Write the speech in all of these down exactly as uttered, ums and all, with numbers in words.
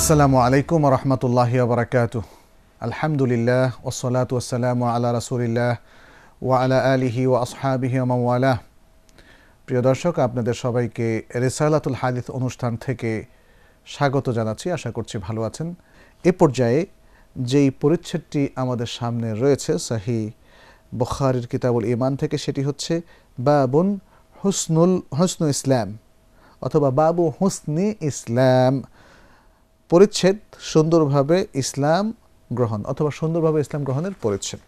আসসালামু আলাইকুম ওয়া রাহমাতুল্লাহি ওয়া বারাকাতুহু। আলহামদুলিল্লাহ ওয়াসসালাতু ওয়াসসালামু আলা রাসূলিল্লাহ ওয়া আলা আলিহি ওয়া আসহাবিহি ওয়া মান ওয়ালাহ। প্রিয় দর্শক, আপনাদের সবাইকে রিসালাতুল হাদিস অনুষ্ঠান থেকে স্বাগত জানাচ্ছি। আশা করছি ভালো আছেন। এ পর্যায়ে যেই পরিচ্ছেদটি আমাদের সামনে রয়েছে সহিহ বুখারীর কিতাবুল ঈমান থেকে, সেটি হচ্ছে বাবুন হুসনুল হুসনু ইসলাম অথবা বাবু হুসনি ইসলাম। পরিচ্ছেদ সুন্দরভাবে ইসলাম গ্রহণ অথবা সুন্দরভাবে ইসলাম গ্রহণের পরিচ্ছেদ।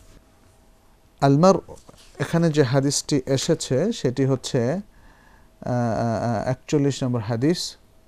আলমার এখানে যে হাদিসটি এসেছে সেটি হচ্ছে একচল্লিশ নম্বর হাদিস।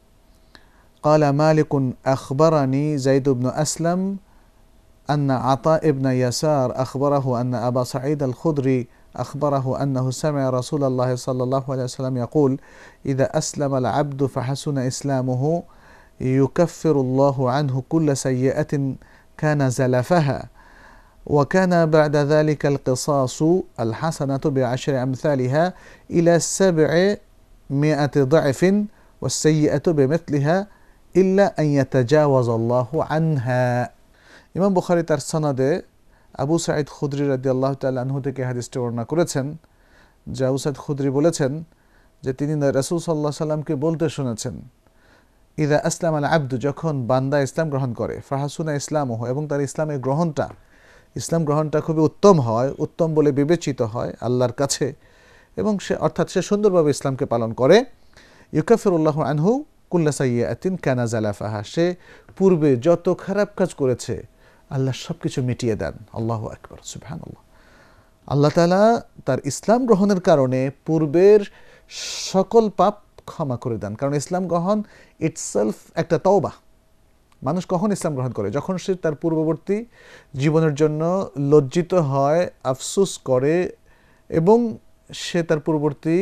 قال مالك أخبرني زيد بن أسلم أن عطاء بن يسار أخبره أن أبا سعيد الخدري أخبره أنه سمع رسول الله صلى الله عليه وسلم يقول إذا أسلم العبد فحسن إسلامه يكفر الله عنه كل سيئة كان زلفها وكان بعد ذلك القصاص الحسنة بعشر أمثالها إلى سبعمائة ضعف والسيئة بمثلها إلا أن يتجاوز الله عنها। ইমাম বুখারী তার সনদে আবু সাঈদ খুদরি রাদিয়াল্লাহু তাআলা আনহু থেকে হাদিসটি বর্ণনা করেছেন যে আবু সাঈদ খুদরি বলেছেন যে তিনি রাসূল সাল্লাল্লাহু আলাইহি সাল্লামকে বলতে শুনেছেন, ইদা আসলাম আল আব্দু, যখন বান্দা ইসলাম গ্রহণ করে, ফাহাসুনা ইসলামহু, এবং তার ইসলামের গ্রহণটা ইসলাম গ্রহণটা খুবই উত্তম হয়, উত্তম বলে বিবেচিত হয় আল্লাহর কাছে, এবং সে অর্থাৎ সে সুন্দরভাবে ইসলামকে পালন করে, ইউকাফিরুল্লাহু আনহু কুল্লা সাইয়্যাতিন কানা জালাফাহা, সে পূর্বে যত খারাপ কাজ করেছে আল্লাহ সব কিছু মিটিয়ে দেন। আল্লাহু আকবার, সুবহানাল্লাহ। আল্লাহ তাআলা তার ইসলাম গ্রহণের কারণে পূর্বের সকল পাপ ক্ষমা করে দেন। কারণ ইসলাম গ্রহণ ইটসেলফ একটা তওবা। মানুষ কখন ইসলাম গ্রহণ করে? যখন সে তার পূর্ববর্তী জীবনের জন্য লজ্জিত হয়, আফসোস করে, এবং সে তার পূর্ববর্তী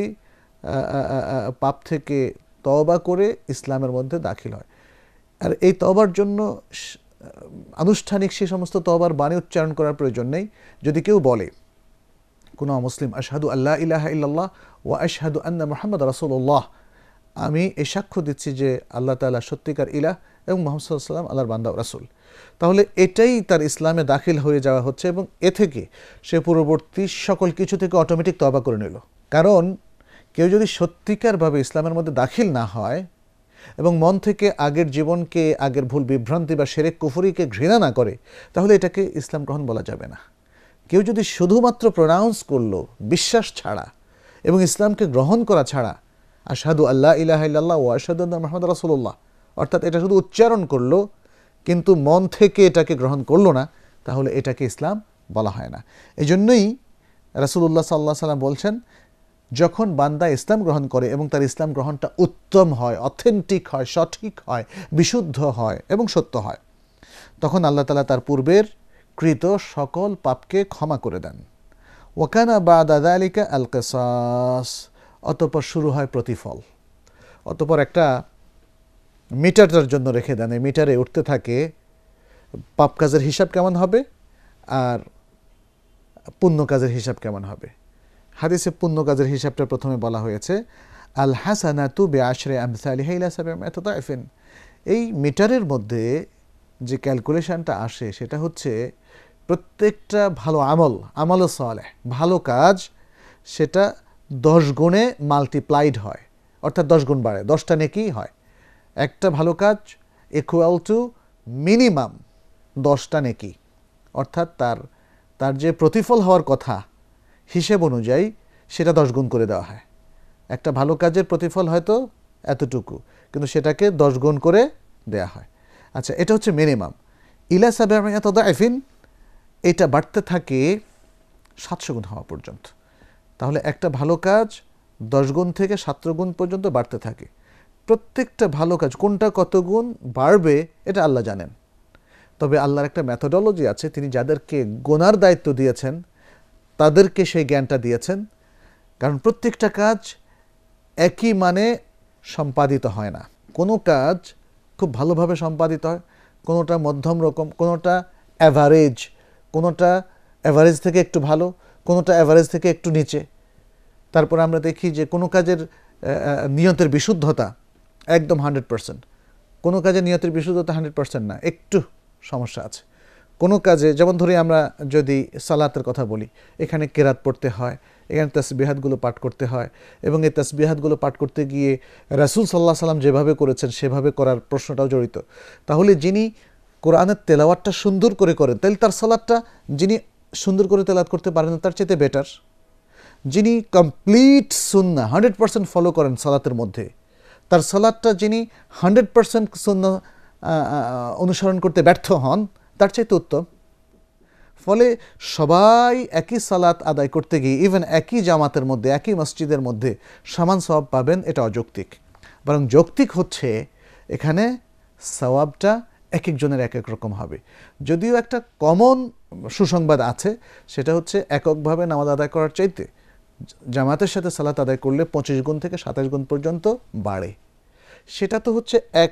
পাপ থেকে তওবা করে ইসলামের মধ্যে দাখিল হয়। আর এই তওবার জন্য আনুষ্ঠানিক সে সমস্ত তওবার বাণী উচ্চারণ করার প্রয়োজন নেই। যদি কেউ বলে, কোনো মুসলিম, আশহাদু আল্লা ইলাহা ইল্লাল্লাহ ওয়া আশহাদু আন্না মুহাম্মাদ রাসূলুল্লাহ, আমি এই সাক্ষ্য দিচ্ছি যে আল্লাহ তাআলা সত্যিকার ইলাহ এবং মুহাম্মদ সাল্লাল্লাহু আলাইহি ওয়াসাল্লাম আল্লাহর বান্দা ও রাসূল, তাহলে এটাই তার ইসলামে দাখিল হয়ে যাওয়া হচ্ছে, এবং এ থেকে সে পূর্ববর্তী সকল কিছু থেকে অটোমেটিক তওবা করে নিল। কারণ কেউ যদি সত্যিকারভাবে ইসলামের মধ্যে দাখিল না হয় এবং মন থেকে আগের জীবনকে, আগের ভুল বিভ্রান্তি বা শিরক কুফরিকে ঘৃণা না করে, তাহলে এটাকে ইসলাম গ্রহণ বলা যাবে না। কেউ যদি শুধুমাত্র প্রোনাউন্স করলো বিশ্বাস ছাড়া এবং ইসলামকে গ্রহণ করা ছাড়া, আশহাদু আল্লা ইলাহা ইল্লাল্লাহ ওয়া আশহাদু আন্না মুহাম্মাদার রাসূলুল্লাহ, অর্থাৎ এটা শুধু উচ্চারণ করলো কিন্তু মন থেকে এটাকে গ্রহণ করলো না, তাহলে এটাকে ইসলাম বলা হয় না। এই জন্যই রাসূলুল্লাহ সাল্লাল্লাহু আলাইহি ওয়াসাল্লাম বলছেন, যখন বান্দা ইসলাম গ্রহণ করে এবং তার ইসলাম গ্রহণটা উত্তম হয়, অথেন্টিক হয়, সঠিক হয়, বিশুদ্ধ হয় এবং সত্য হয়, তখন আল্লাহ তাআলা তার পূর্বের কৃত সকল পাপকে ক্ষমা করে দেন। ওয়াকানা বাদা যালিকা আল কিসাস, অতঃপর শুরু হয় প্রতিফল। অতঃপর একটা মিটারটার জন্য রেখে দেন, এই মিটারে উঠতে থাকে পাপ কাজের হিসাব কেমন হবে আর পুণ্য কাজের হিসাব কেমন হবে। হাদিসে পুণ্য কাজের হিসাবটা প্রথমে বলা হয়েছে, আল হাসানাতু বিআশরি আমসালিহা ইলা সাবঈমিআতি দাইফিন। এই মিটারের মধ্যে যে ক্যালকুলেশনটা আসে সেটা হচ্ছে প্রত্যেকটা ভালো আমল, আমল সালেহ, ভালো কাজ, সেটা দশ গুণে মাল্টিপ্লাইড হয়, অর্থাৎ দশ গুণ বাড়ে, দশটা নেকি হয়। একটা ভালো কাজ ইকুয়াল টু মিনিমাম দশটা নেকি, অর্থাৎ তার তার যে প্রতিফল হওয়ার কথা হিসেব অনুযায়ী সেটা দশ গুণ করে দেওয়া হয়। একটা ভালো কাজের প্রতিফল হয়তো এতটুকু, কিন্তু সেটাকে দশ গুণ করে দেয়া হয়। আচ্ছা, এটা হচ্ছে মিনিমাম। ইলা সাবঈমিআতি দাইফিন, এটা বাড়তে থাকে সাতশো গুণ হওয়া পর্যন্ত। তাহলে একটা ভালো কাজ দশ গুণ থেকে সাতশো গুণ পর্যন্ত বাড়তে থাকে। প্রত্যেকটা ভালো কাজ কোনটা কত গুণ বাড়বে এটা আল্লাহ জানেন, তবে আল্লাহর একটা মেথোডোলজি আছে। তিনি যাদেরকে গোনার দায়িত্ব দিয়েছেন তাদেরকে সেই জ্ঞানটা দিয়েছেন, কারণ প্রত্যেকটা কাজ একই মানে সম্পাদিত হয় না। কোনো কাজ খুব ভালোভাবে সম্পাদিত হয়, কোনোটা মধ্যম রকম, কোনোটা অ্যাভারেজ, কোনোটা অ্যাভারেজ থেকে একটু ভালো, কোনোটা অ্যাভারেজ থেকে একটু নিচে। তারপর আমরা দেখি যে কোনো কাজের নিয়তের বিশুদ্ধতা একদম হান্ড্রেড পারসেন্ট, কোনো কাজে নিয়তের বিশুদ্ধতা হান্ড্রেড পার্সেন্ট না, একটু সমস্যা আছে। কোনো কাজে, যেমন ধরি আমরা যদি সালাতের কথা বলি, এখানে কেরাত পড়তে হয়, এখানে তাসবিহাতগুলো পাঠ করতে হয়, এবং এই তাসবিহাতগুলো পাঠ করতে গিয়ে রাসূল সাল্লাল্লাহু আলাইহি সাল্লাম যেভাবে করেছেন সেভাবে করার প্রশ্নটাও জড়িত। তাহলে যিনি কোরআনের তেলাওয়াতটা সুন্দর করে করেন, তাহলে তার সালাতটা যিনি সুন্দর করে তেলাওয়াত করতে পারেন তার চাইতে বেটার। যিনি কমপ্লিট সুন্নাহ হান্ড্রেড পার্সেন্ট ফলো করেন সালাতের মধ্যে, তার সালাতটা যিনি হান্ড্রেড পার্সেন্ট সুন্নাহ অনুসরণ করতে ব্যর্থ হন, তার চাইতে উত্তম। ফলে সবাই একই সালাত আদায় করতে গিয়ে, ইভেন একই জামাতের মধ্যে, একই মসজিদের মধ্যে সমান সওয়াব পাবেন, এটা অযৌক্তিক। বরং যৌক্তিক হচ্ছে এখানে সওয়াবটা এক একজনের এক এক রকম হবে। যদিও একটা কমন সুসংবাদ আছে, সেটা হচ্ছে এককভাবে নামাজ আদায় করার চাইতে জামাতের সাথে সালাত আদায় করলে পঁচিশ গুণ থেকে সাতাশ গুণ পর্যন্ত বাড়ে। সেটা তো হচ্ছে এক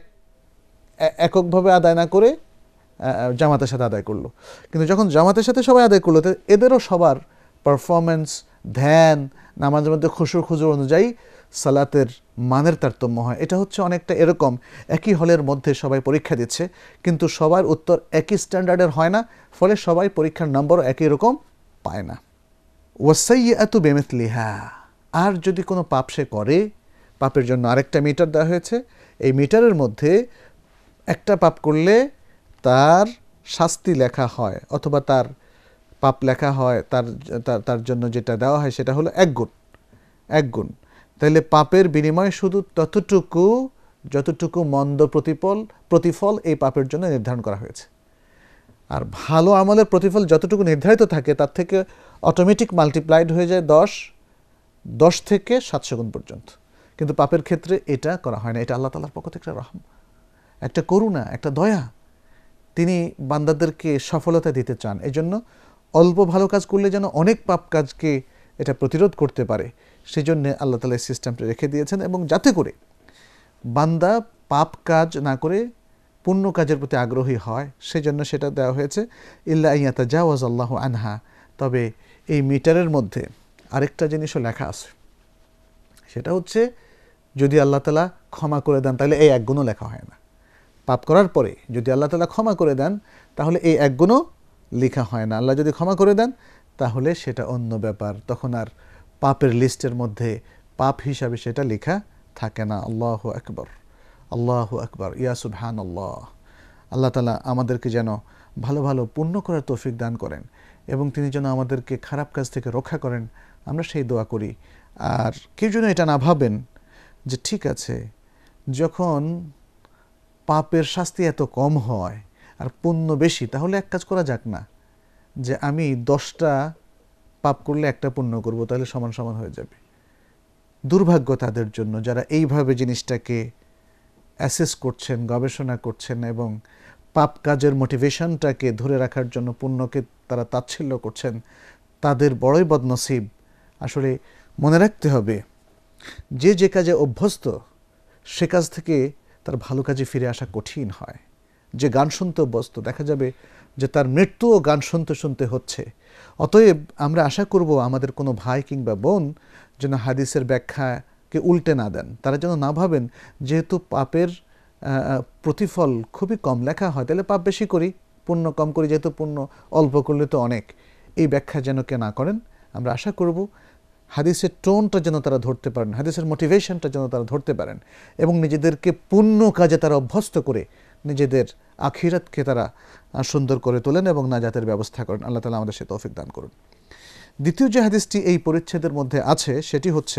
এককভাবে আদায় না করে জামাতের সাথে আদায় করলো, কিন্তু যখন জামাতের সাথে সবাই আদায় করলো, তো এদেরও সবার পারফরমেন্স, ধ্যান, নামাজের মধ্যে খুশুর খুজুর অনুযায়ী সালাতের মানের তারতম্য হয়। এটা হচ্ছে অনেকটা এরকম, একই হলের মধ্যে সবাই পরীক্ষা দিচ্ছে, কিন্তু সবার উত্তর একই স্ট্যান্ডার্ডের হয় না, ফলে সবাই পরীক্ষার নম্বরও একই রকম পায় না। ওয়াসাইয়্যাতু বিমিথলিহা, আর যদি কোনো পাপ সে করে, পাপের জন্য আরেকটা মিটার দেওয়া হয়েছে। এই মিটারের মধ্যে একটা পাপ করলে তার শাস্তি লেখা হয়, অথবা তার পাপ লেখা হয়, তার তার জন্য যেটা দেওয়া হয় সেটা হলো এক গুণ, এক গুণ। তাহলে পাপের বিনিময়ে শুধু ততটুকু যতটুকু মন্দ প্রতিফল প্রতিফল এই পাপের জন্য নির্ধারণ করা হয়েছে। আর ভালো আমলের প্রতিফল যতটুকু নির্ধারিত থাকে তার থেকে অটোমেটিক মাল্টিপ্লাইড হয়ে যায় দশ দশ থেকে সাতশো গুণ পর্যন্ত। কিন্তু পাপের ক্ষেত্রে এটা করা হয় না। এটা আল্লাহ তাআলার পক্ষ থেকে একটা রহম, একটা করুণা, একটা দয়া। তিনি বান্দাদেরকে সফলতা দিতে চান, এজন্য অল্প ভালো কাজ করলে যেন অনেক পাপ কাজকে এটা প্রতিরোধ করতে পারে, সেই জন্য আল্লাহ তাআলা এই সিস্টেমটা রেখে দিয়েছেন। এবং যাতে করে বান্দা পাপ কাজ না করে পুণ্য কাজের প্রতি আগ্রহী হয়, সেজন্য সেটা দেওয়া হয়েছে। ইল্লা ইয়াতাজাওয়াজ আল্লাহু আনহা, তবে এই মিটারের মধ্যে আরেকটা জিনিসও লেখা আছে, সেটা হচ্ছে যদি আল্লাহ তাআলা ক্ষমা করে দেন তাহলে এই এক গুণও লেখা হয় না। পাপ করার পরে যদি আল্লাহ তাআলা ক্ষমা করে দেন তাহলে এই এক গুণও লেখা হয় না। আল্লাহ যদি ক্ষমা করে দেন তাহলে সেটা অন্য ব্যাপার, তখন আর পাপের লিস্টের মধ্যে পাপ হিসাবে সেটা লেখা থাকে না। আল্লাহু আকবার, আল্লাহু আকবার, ইয়া সুবহানাল্লাহ। আল্লাহ তাআলা আমাদেরকে যেন ভালো ভালো পুণ্য করার তৌফিক দান করেন, এবং তিনি যেন আমাদেরকে খারাপ কাজ থেকে রক্ষা করেন, আমরা সেই দোয়া করি। আর কেউ যেন এটা না ভাবেন যে ঠিক আছে, যখন পাপের শাস্তি এত কম হয় আর পুণ্য বেশি, তাহলে এক কাজ করা যাক না, যে আমি দশটা পাপ করলে একটা পুণ্য করব, তাহলে সমান সমান হয়ে যাবে। দুর্ভাগ্য তাদের জন্য যারা এইভাবে জিনিসটাকে অ্যাসেস করছেন, গবেষণা করছেন, এবং পাপ কাজের মোটিভেশনটাকে ধরে রাখার জন্য পুণ্যকে তারা তাচ্ছিল্য করছেন, তাদের বড়ই বদনসিব। আসলে মনে রাখতে হবে, যে যে কাজে অভ্যস্ত সে কাজ থেকে তার ভালো কাজে ফিরে আসা কঠিন হয়। যে গান শুনতে অভ্যস্ত, দেখা যাবে যে তার মৃত্যুও গান শুনতে শুনতে হচ্ছে। অতএব আমরা আশা করব আমাদের কোনো ভাই কিংবা বোন যেন হাদিসের ব্যাখ্যাকে উল্টে না দেন। তারা যেন না ভাবেন যেহেতু পাপের প্রতিফল খুবই কম লেখা হয়, তাহলে পাপ বেশি করি, পুণ্য কম করি, যেহেতু পুণ্য অল্প করলে তো অনেক। এই ব্যাখ্যা যেন কে না করেন। আমরা আশা করব হাদিসের টোনটা যেন তারা ধরতে পারেন, হাদিসের মোটিভেশনটা যেন তারা ধরতে পারেন, এবং নিজেদেরকে পুণ্য কাজে তারা অভ্যস্ত করে নিজেদের আখিরাতকে তারা সুন্দর করে তোলেন এবং নাজাতের ব্যবস্থা করেন। আল্লাহ তাআলা আমাদের সে তৌফিক দান করুন। দ্বিতীয় যে হাদিসটি এই পরিচ্ছেদের মধ্যে আছে সেটি হচ্ছে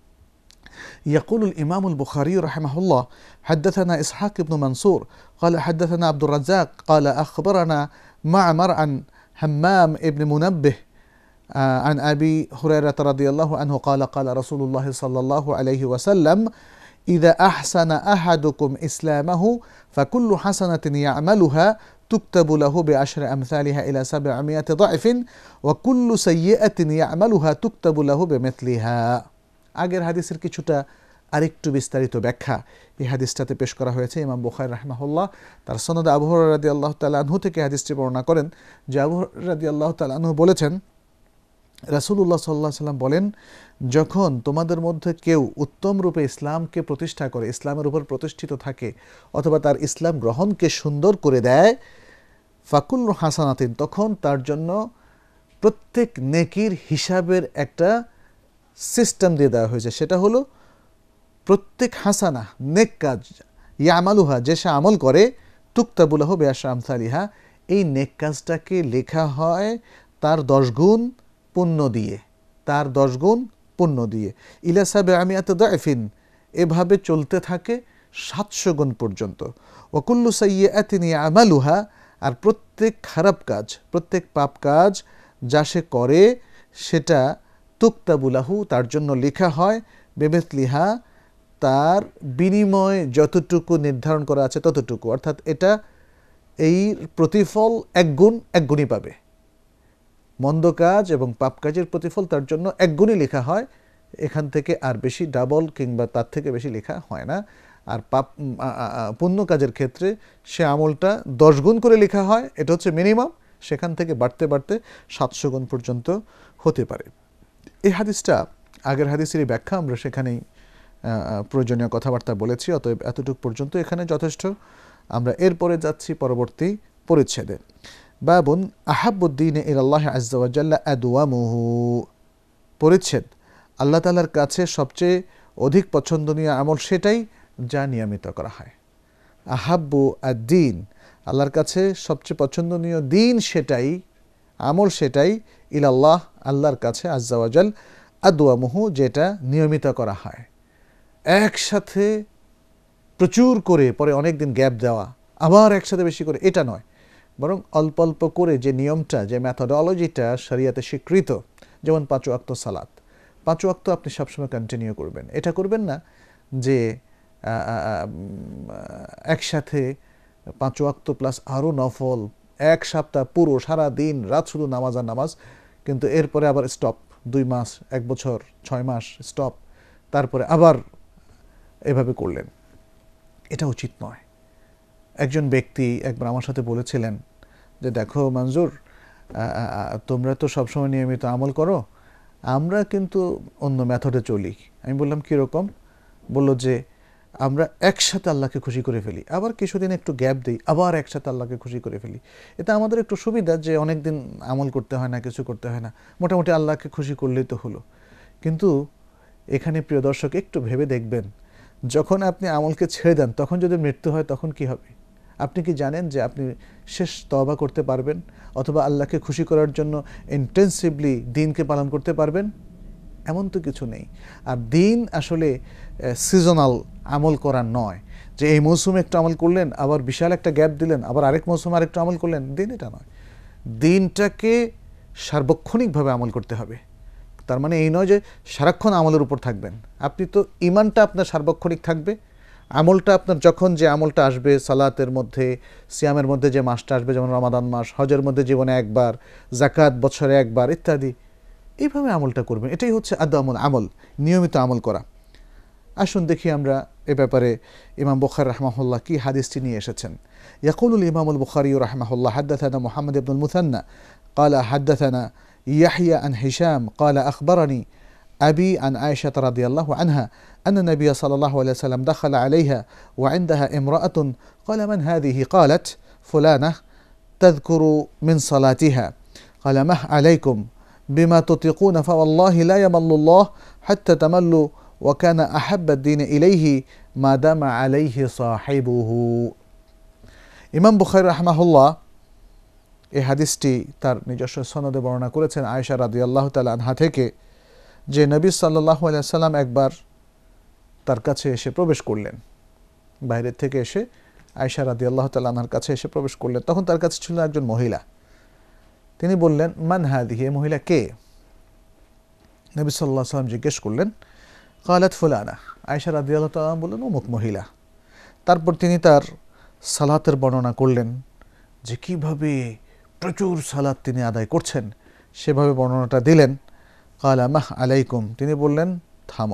يقول الإمام البخاري رحمه الله حدثنا إسحاق بن منصور قال حدثنا عبد الرزاق قال أخبرنا معمر عن همام ابن منبه عن أبي هريرة رضي الله عنه قال قال رسول الله صلى الله عليه وسلم إذا أحسن أحدكم إسلامه فكل حسنة يعملها تكتب له بعشر أمثالها إلى سبعمائة ضعف وكل سيئة يعملها تكتب له بمثلها। আগের হাদিসের কিছুটা আরেকটু বিস্তারিত ব্যাখ্যা এই হাদিসটাতে পেশ করা হয়েছে। ইমাম বুখারী রাহিমাহুল্লাহ তার সনদে আবু হুরায়রা রাদিয়াল্লাহু তাআলা আনহু থেকে হাদিসটি বর্ণনা করেন যে আবু হুরায়রা রাদিয়াল্লাহু তাআলা আনহু বলেছেন, রাসূলুল্লাহ সাল্লাল্লাহু আলাইহি ওয়াসাল্লাম বলেন, যখন তোমাদের মধ্যে কেউ উত্তম রূপে ইসলামকে প্রতিষ্ঠা করে, ইসলামের উপর প্রতিষ্ঠিত থাকে, অথবা তার ইসলাম গ্রহণকে সুন্দর করে দেয়, ফাকুল্লু হাসানাতিন, তখন তার জন্য প্রত্যেক নেকির হিসাবের একটা সিস্টেম দিয়ে দেওয়া হয়েছে। সেটা হলো প্রত্যেক হাসানা, নেক কাজ, ইয়ামালুহা, যে সে আমল করে, তুক্তাবুলাহ বেআশরি আমসালিহা, এই নেক কাজটাকে লেখা হয় তার দশ গুণ পুণ্য দিয়ে, তার দশ গুণ পুণ্য দিয়ে। ইলা সাবআমিয়াতি দাইফিন, এভাবে চলতে থাকে সাতশো গুণ পর্যন্ত। ওয়াকুল্লু সাইয়্যাতিন ইয়ামালুহা, আর প্রত্যেক খারাপ কাজ, প্রত্যেক পাপ কাজ যা সে করে, সেটা তুক্তাবুলাহু, তার জন্য লেখা হয়, বেমিসলিহা, তার বিনিময় যতটুকু নির্ধারণ করা আছে ততটুকু, অর্থাৎ এটা এই প্রতিফল এক গুণ এক গুণই পাবে। মন্দ কাজ এবং পাপ কাজের প্রতিফল তার জন্য এক গুণই লেখা হয়, এখান থেকে আর বেশি ডাবল কিংবা তার থেকে বেশি লেখা হয় না। আর পাপ পুণ্য কাজের ক্ষেত্রে সে আমলটা দশ গুণ করে লেখা হয়, এটা হচ্ছে মিনিমাম, সেখান থেকে বাড়তে বাড়তে সাতশো গুণ পর্যন্ত হতে পারে। এই হাদিসটা আগের হাদিসেরই ব্যাখ্যা, আমরা সেখানেই প্রয়োজনীয় কথাবার্তা বলেছি, অতএব এতটুকু পর্যন্ত এখানে যথেষ্ট। আমরা এরপরে যাচ্ছি পরবর্তী পরিচ্ছেদে। বাবুন আহাব্বুদ্দিন ইলাল্লাহি আযজা ওয়া জাল্লা আদওয়ামুহু, পরিচ্ছেদ, আল্লাহ তাআলার কাছে সবচেয়ে অধিক পছন্দনীয় আমল সেটাই যা নিয়মিত করা হয়। আহাব্বু আদ-দীন, আল্লাহর কাছে সবচেয়ে পছন্দনীয় দিন সেটাই, আমল সেটাই, ইলাল্লাহ, আল্লাহর কাছে, আযজা ওয়া জাল, আদওয়ামুহু, যেটা নিয়মিত করা হয়। একসাথে প্রচুর করে পরে অনেক দিন গ্যাপ দেওয়া, আবার একসাথে বেশি করে, এটা নয়, বরং অল্প অল্প করে যে নিয়মটা, যে ম্যাথোডোলজিটা শরিয়াতে স্বীকৃত, যেমন পাঁচ ওয়াক্ত সালাত, পাঁচ ওয়াক্ত আপনি সবসময় কন্টিনিউ করবেন। এটা করবেন না যে একসাথে পাঁচ ওয়াক্ত প্লাস আরও নফল, এক সপ্তাহ পুরো সারা দিন রাত শুধু নামাজ আর নামাজ, কিন্তু এরপরে আবার স্টপ, দুই মাস, এক বছর, ছয় মাস স্টপ, তারপরে আবার এভাবে করলেন, এটা উচিত নয়। একজন ব্যক্তি একবার আমার সাথে বলেছিলেন যে, দেখো মঞ্জুর, তোমরা তো সবসময় নিয়মিত আমল করো, আমরা কিন্তু অন্য মেথডে চলি। আমি বললাম কীরকম? বললো যে, আমরা একসাথে আল্লাহকে খুশি করে ফেলি, আবার কিছুদিন একটু গ্যাপ দিই, আবার একসাথে আল্লাহকে খুশি করে ফেলি। এটা আমাদের একটু সুবিধা যে অনেক দিন আমল করতে হয় না, কিছু করতে হয় না, মোটামুটি আল্লাহকে খুশি করলেই তো হলো। কিন্তু এখানে প্রিয় দর্শক একটু ভেবে দেখবেন, যখন আপনি আমলকে ছেড়ে দেন, তখন যদি মৃত্যু হয় তখন কি হবে? আপনি কি জানেন যে আপনি শেষ তওবা করতে পারবেন, অথবা আল্লাহকে খুশি করার জন্য ইন্টেন্সিভলি দিনকে পালন করতে পারবেন? এমন তো কিছু নেই। আর দিন আসলে সিজনাল আমল করার নয়, যে এই মৌসুমে একটু আমল করলেন, আবার বিশাল একটা গ্যাপ দিলেন, আবার আরেক মৌসুমে আরেকটু আমল করলেন। দিন এটা নয়, দিনটাকে সার্বক্ষণিকভাবে আমল করতে হবে। তার মানে এই নয় যে সারাক্ষণ আমলের উপর থাকবেন। আপনি তো ইমানটা আপনার সার্বক্ষণিক থাকবে, আমলটা আপনার যখন যে আমলটা আসবে, সালাতের মধ্যে, সিয়ামের মধ্যে যে মাসটা আসবে, যেমন রমাদান মাস, হজের মধ্যে জীবনে একবার, জাকাত বছরে একবার, ইত্যাদি, এইভাবে আমলটা করবেন। এটাই হচ্ছে আদামুল আমল, নিয়মিত আমল করা। আসুন দেখি আমরা এ ব্যাপারে ইমাম বুখারী রাহমাহুল্লাহ কি হাদিসটি নিয়ে এসেছেন। ইয়াকুলুল ইমামুল বুখারী রাহমাহুল্লাহ হাদাথানা মুহাম্মদ ইবনুল মুসান্না قال حدثنا يحيى عن هشام قال أخبرني أبي عن عائشة رضي الله عنها أن النبي صلى الله عليه وسلم دخل عليها وعندها امرأة قال من هذه؟ قالت فلانة تذكر من صلاتها. قال مه عليكم بما تطيقون فوالله لا يمل الله حتى تملوا وكان أحب الدين إليه ما دام عليه صاحبه. ইমাম বুখারী রাহমাহুল্লাহ এই হাদিসটি তার নিজস্ব সনদে বর্ণনা করেছেন আয়েশা রাদিয়াল্লাহু তাআলা আনহা থেকে, যে নবী সাল্লাল্লাহু আলাইহি সাল্লাম একবার তার কাছে এসে প্রবেশ করলেন, বাইরের থেকে এসে আয়েশা রাদিয়াল্লাহু তাআলা আনহার কাছে এসে প্রবেশ করলেন। তখন তার কাছে ছিল একজন মহিলা। তিনি বললেন, মান হাদিহি, এই মহিলা কে? নবী সাল্লাল্লাহু আলাইহি সাল্লাম জিজ্ঞেস করলেন, ক্বালাত ফুলানা, আয়েশা রাদিয়াল্লাহু তাআলা বললেন, অমুক মহিলা। তারপর তিনি তার সালাতের বর্ণনা করলেন, যে কিভাবে প্রচুর সালাত তিনি আদায় করছেন, সেভাবে বর্ণনাটা দিলেন। ক্বালা মাহ আলাইকুম, তিনি বললেন থামো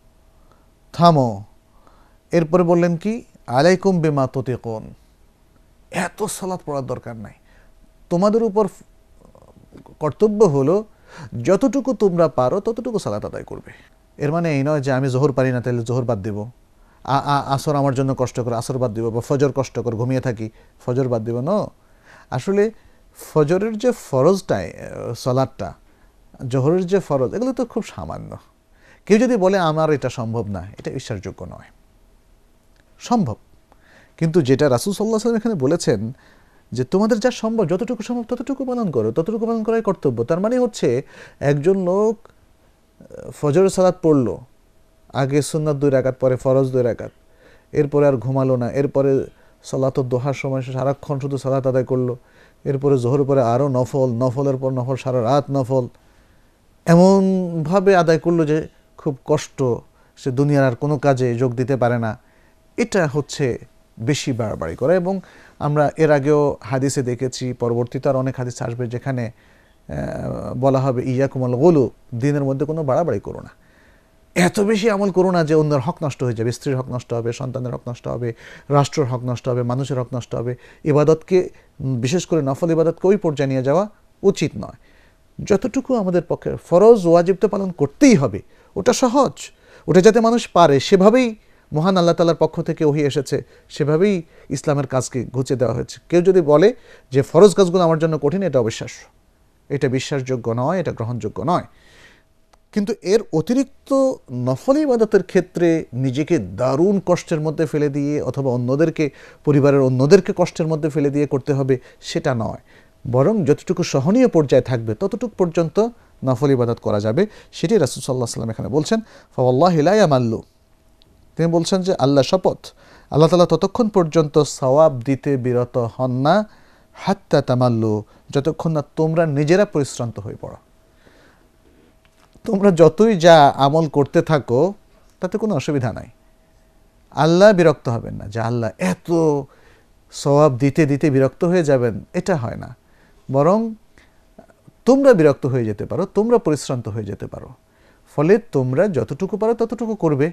থামো। এরপরে বললেন কি, আলাইকুম বিমা তুতিকুন, এত সালাত পড়ার দরকার নাই, তোমাদের উপর কর্তব্য হলো যতটুকু তোমরা পারো ততটুকু সালাত আদায় করবে। এর মানে এই নয় যে আমি জোহর পারি না তাহলে জোহর বাদ দেব, আসর আমার জন্য কষ্ট করে আসর বাদ দিব, বা ফজর কষ্ট করে ঘুমিয়ে থাকি ফজর বাদ দিব। ন আসলে ফজরের যে ফরজটাই সালাতটা, জোহরের যে ফরজ, এগুলো তো খুব সামান্য। কেউ যদি বলে আমার এটা সম্ভব না, এটা বিশ্বাসযোগ্য নয়। সম্ভব, কিন্তু যেটা রাসূল সাল্লাল্লাহু আলাইহি ওয়াসাল্লাম এখানে বলেছেন যে তোমাদের যা সম্ভব যতটুকু সম্ভব ততটুকু পালন করো, ততটুকু পালন করাই কর্তব্য। তার মানে হচ্ছে একজন লোক ফজরের সালাত পড়লো, আগে সুন্নাত দুই রাকাত, পরে ফরজ দুই রাকাত, এরপরে আর ঘুমালো না, এরপরে সালাত দোহার সময় সারাক্ষণ শুধু সালাত আদায় করলো, এরপরে জোহরের পরে আরও নফল, নফলের পর নফল, সারা রাত নফল, এমনভাবে আদায় করলো যে খুব কষ্ট, সে দুনিয়ার আর কোনো কাজে যোগ দিতে পারে না। এটা হচ্ছে বেশি বাড়াবাড়ি করা। এবং আমরা এর আগেও হাদিসে দেখেছি, পরবর্তীতে আর অনেক হাদিস আসবে যেখানে বলা হবে ইয়াকুমুল গুলু, দিনের মধ্যে কোনো বাড়াবাড়ি করো না, এত বেশি আমল করো না যে অন্যের হক নষ্ট হয়ে যাবে, স্ত্রীর হক নষ্ট হবে, সন্তানের হক নষ্ট হবে, রাষ্ট্রের হক নষ্ট হবে, মানুষের হক নষ্ট হবে। ইবাদতকে, বিশেষ করে নফল ইবাদতকে ওই পর্যায়ে নিয়ে যাওয়া উচিত নয়। যতটুকু আমাদের পক্ষে ফরজ ওয়াজিব তো পালন করতেই হবে, ওটা সহজ, ওটা যাতে মানুষ পারে সেভাবেই মহান আল্লাহ তাআলার পক্ষ থেকে ওহী এসেছে, সেভাবেই ইসলামের কাজকে ঘুচে দেওয়া হয়েছে। কেউ যদি বলে যে ফরজ কাজগুলো আমার জন্য কঠিন, এটা অবিশ্বাস্য, এটা বিশ্বাসযোগ্য নয়, এটা গ্রহণযোগ্য নয়। কিন্তু এর অতিরিক্ত নফল ইবাদতের ক্ষেত্রে নিজেকে দারুণ কষ্টের মধ্যে ফেলে দিয়ে অথবা অন্যদেরকে, পরিবারের অন্যদেরকে কষ্টের মধ্যে ফেলে দিয়ে করতে হবে, সেটা নয়। বরং যতটুকু সহনীয় পর্যায়ে থাকবে ততটুকু পর্যন্ত নফল ইবাদত করা যাবে, সেটি রাসূল সাল্লাল্লাহু আলাইহি ওয়াসাল্লাম এখানে বলছেন। ফাওয়াল্লাহি লা ইয়ামাল্লু, তিনি বলছেন যে আল্লাহ শপথ, আল্লাহ তাআলা ততক্ষণ পর্যন্ত সওয়াব দিতে বিরত হন না, হাত্তা তামাল্লু, যতক্ষণ না তোমরা নিজেরা পরিশ্রান্ত হয়ে পড়ো। তোমরা যতই যা আমল করতে থাকো তাতে কোনো অসুবিধা নাই, আল্লাহ বিরক্ত হবেন না। যে আল্লাহ এত সওয়াব দিতে দিতে বিরক্ত হয়ে যাবেন, এটা হয় না। বরং তোমরা বিরক্ত হয়ে যেতে পারো, তোমরা পরিশ্রান্ত হয়ে যেতে পারো, ফলে তোমরা যতটুকু পারো ততটুকু করবে।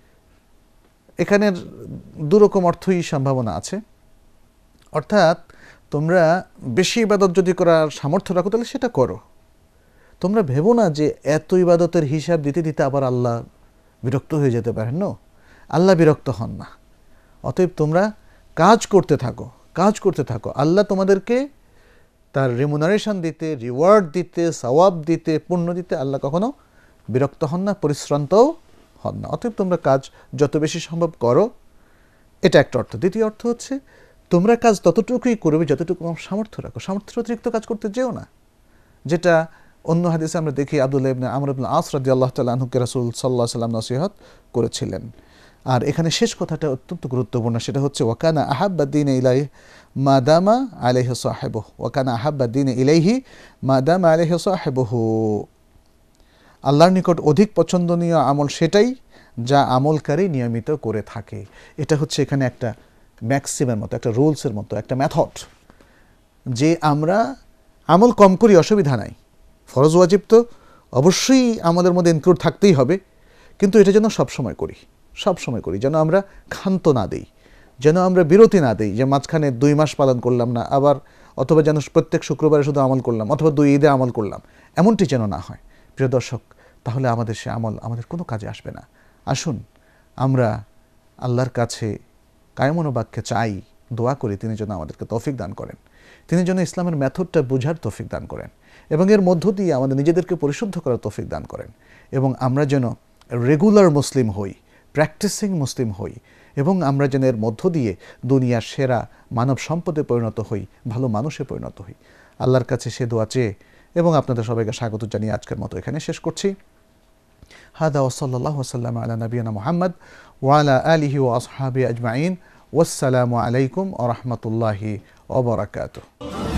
এখানের দুরকম অর্থই সম্ভাবনা আছে। অর্থাৎ তোমরা বেশি ইবাদত যদি করার সামর্থ্য রাখো তাহলে সেটা করো। তোমরা ভেবো না যে এত ইবাদতের হিসাব দিতে দিতে আবার আল্লাহ বিরক্ত হয়ে যেতে পারেন। না, আল্লাহ বিরক্ত হন না। অতএব তোমরা কাজ করতে থাকো, কাজ করতে থাকো। আল্লাহ তোমাদেরকে তার রিমুনারেশন দিতে, রিওয়ার্ড দিতে, সওয়াব দিতে, পুণ্য দিতে আল্লাহ কখনো বিরক্ত হন না, পরিশ্রান্তও হন না। অতএব তোমরা কাজ যত বেশি সম্ভব করো, এটা একটা অর্থ। দ্বিতীয় অর্থ হচ্ছে তোমরা কাজ ততটুকুই করবে যতটুকু সামর্থ্য রাখো, সামর্থ্যের অতিরিক্ত কাজ করতে যেও না। যেটা অন্য হাদিসে আমরা দেখি আব্দুল্লাহ ইবনে আমর ইবনে আস রাদিয়াল্লাহু তাআলা আনহুকে রাসূল সাল্লাল্লাহু আলাইহি ওয়াসাল্লাম নসিহত করেছিলেন। আর এখানে শেষ কথাটা অত্যন্ত গুরুত্বপূর্ণ, সেটা হচ্ছে ওয়াকানা আহাব্বা দ্বীনি ইলাইহি মাদামা আলাইহি সাহিবুহু, ওয়াকানা আহাব্বা দ্বীনি ইলাইহি মাদামা আলাইহি সাহিবুহু। আল্লাহর নিকট অধিক পছন্দনীয় আমল সেটাই যা আমলকারী নিয়মিত করে থাকে। এটা হচ্ছে এখানে একটা ম্যাক্সিমের মতো, একটা রুলসের মতো, একটা মেথড, যে আমরা আমল কম করি অসুবিধা নাই, ফরজ ওয়াজিব তো অবশ্যই আমাদের মধ্যে ইনক্লুড থাকতেই হবে, কিন্তু এটা যেন সবসময় করি, সবসময় করি, যেন আমরা ক্ষান্ত না দিই, যেন আমরা বিরতি না দিই, যে মাঝখানে দুই মাস পালন করলাম না আবার, অথবা যেন প্রত্যেক শুক্রবারে শুধু আমল করলাম, অথবা দুই ঈদে আমল করলাম, এমনটি যেন না হয়। প্রিয় দর্শক, তাহলে আমাদের সে আমল আমাদের কোনো কাজে আসবে না। আসুন আমরা আল্লাহর কাছে কায়মনোবাক্যে চাই, দোয়া করি তিনি যেন আমাদেরকে তৌফিক দান করেন, তিনি যেন ইসলামের মেথডটা বুঝার তৌফিক দান করেন, এবং এর মধ্য দিয়ে আমাদের নিজেদেরকে পরিশুদ্ধ করার তৌফিক দান করেন, এবং আমরা যেন রেগুলার মুসলিম হই, প্র্যাকটিসিং মুসলিম হই, এবং আমরা যেন এর মধ্য দিয়ে দুনিয়ার সেরা মানব সম্পদে পরিণত হই, ভালো মানুষে পরিণত হই। আল্লাহর কাছে সে দোয়া চেয়ে এবং আপনাদের সবাইকে স্বাগত জানিয়ে আজকের মতো এখানে শেষ করছি। হাদা ওয়া সাল্লাল্লাহু ওয়া সাল্লামা আলা নাবিয়িনা মুহাম্মদ ওয়া আলা আলিহি ওয়া আসহাবিহি আজমাইন। ওয়াসসালামু আলাইকুম ওয়া রাহমাতুল্লাহি ওয়া বারাকাতুহু।